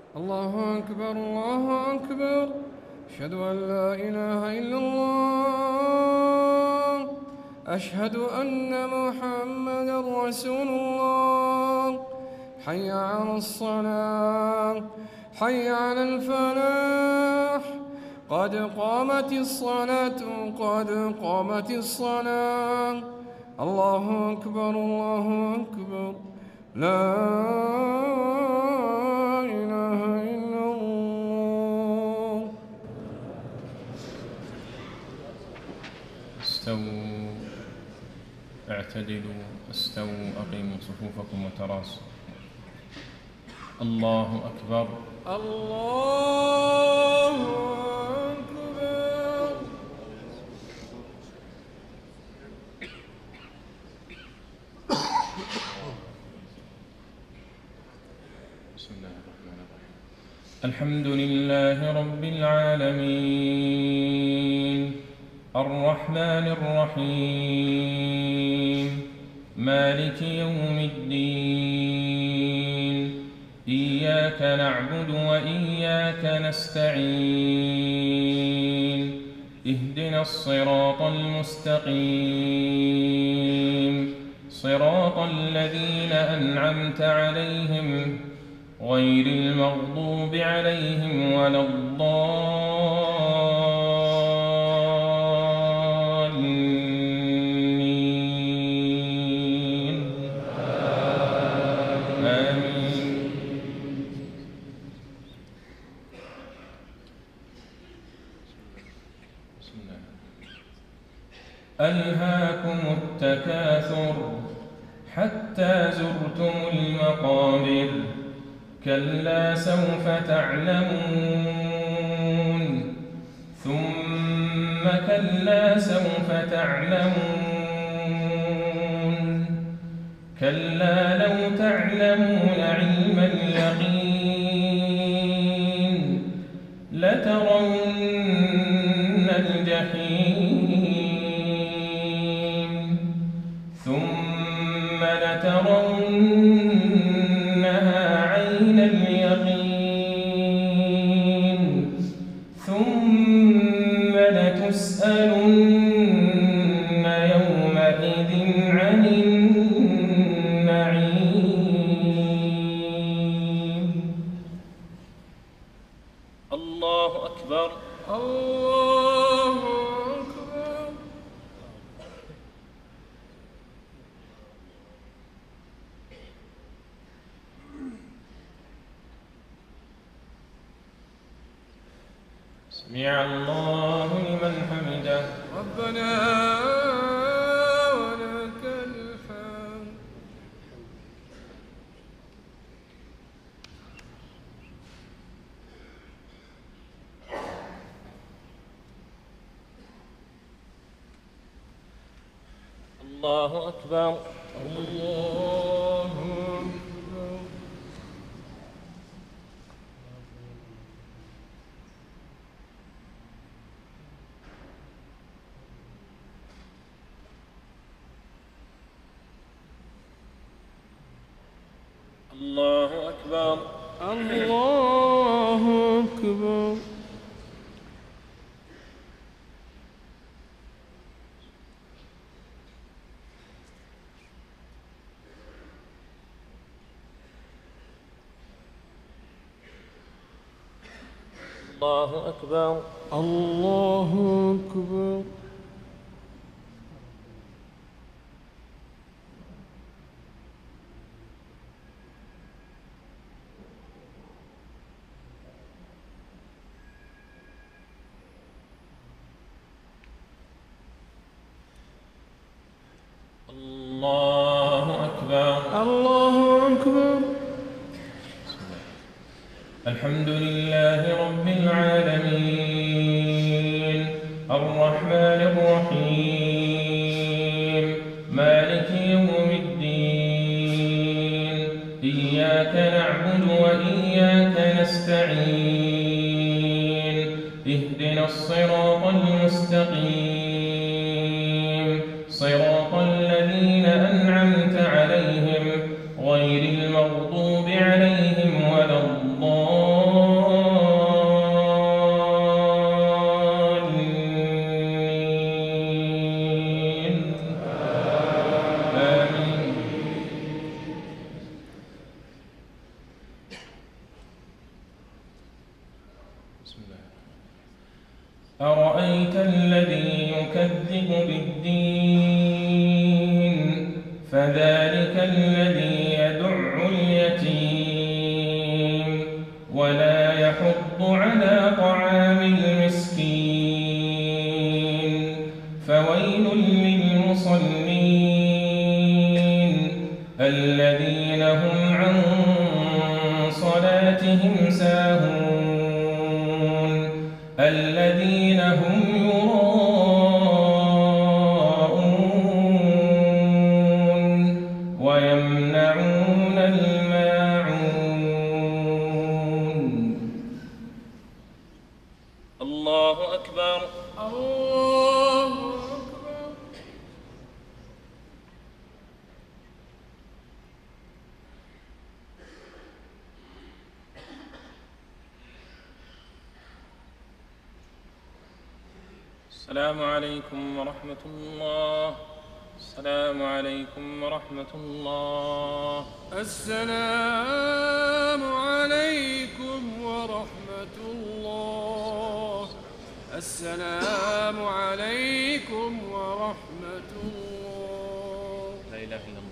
الله أكبر الله أكبر. أشهد أن لا إله إلا الله. أشهد أن محمدا رسول الله. حي على الصلاة، حي على الفلاح. قد قامت الصلاة، قد قامت الصلاة. الله أكبر الله أكبر. لا إله إلا الله. استووا، اعتدلوا، استووا، أقيموا صفوفكم وتراصوا. الله أكبر الله أكبر. بسم الله الرحمن الرحيم. الحمد لله رب العالمين، الرحمن الرحيم، مالك يوم الدين. إياك نعبد وإياك نستعين. اهدنا الصراط المستقيم، صراط الذين أنعمت عليهم غير المغضوب عليهم ولا الضالين. آمين. ألهاكم التكاثر حتى زرتم المقابر. كلا سوف تعلمون، ثم كلا سوف تعلمون. كلا لو تعلمون علم اليقين لترون الجحيم، ثم لترونها عين اليقين، ثم لتسألن يومئذ عن النعيم. الله أكبر الله أكبر. سمع الله لمن حمده. ربنا ولك الحمد. الله أكبر الله أكبر. الله أكبر الله أكبر. الله أكبر الله أكبر. الله أكبر الله أكبر. الحمد لله رب العالمين، الرحمن الرحيم، مالك يوم الدين. إياك نعبد وإياك نستعين. اهدنا الصراط المستقيم، صراط الذين أنعمت عليهم غير المغضوب عليهم ولا الضالين. أرأيت الذي يكذب بالدين فذلك الذي يدع اليتيم ولا يحض على طعام المسكين فويل للمصلين الذين هم عن صلاتهم ساهون الذين هم يراءون ويمنعون الماعون. الله أكبر. الله أكبر. السلام عليكم ورحمة الله. السلام عليكم ورحمة الله. السلام عليكم ورحمة الله. السلام عليكم ورحمة الله. لا إله إلا الله.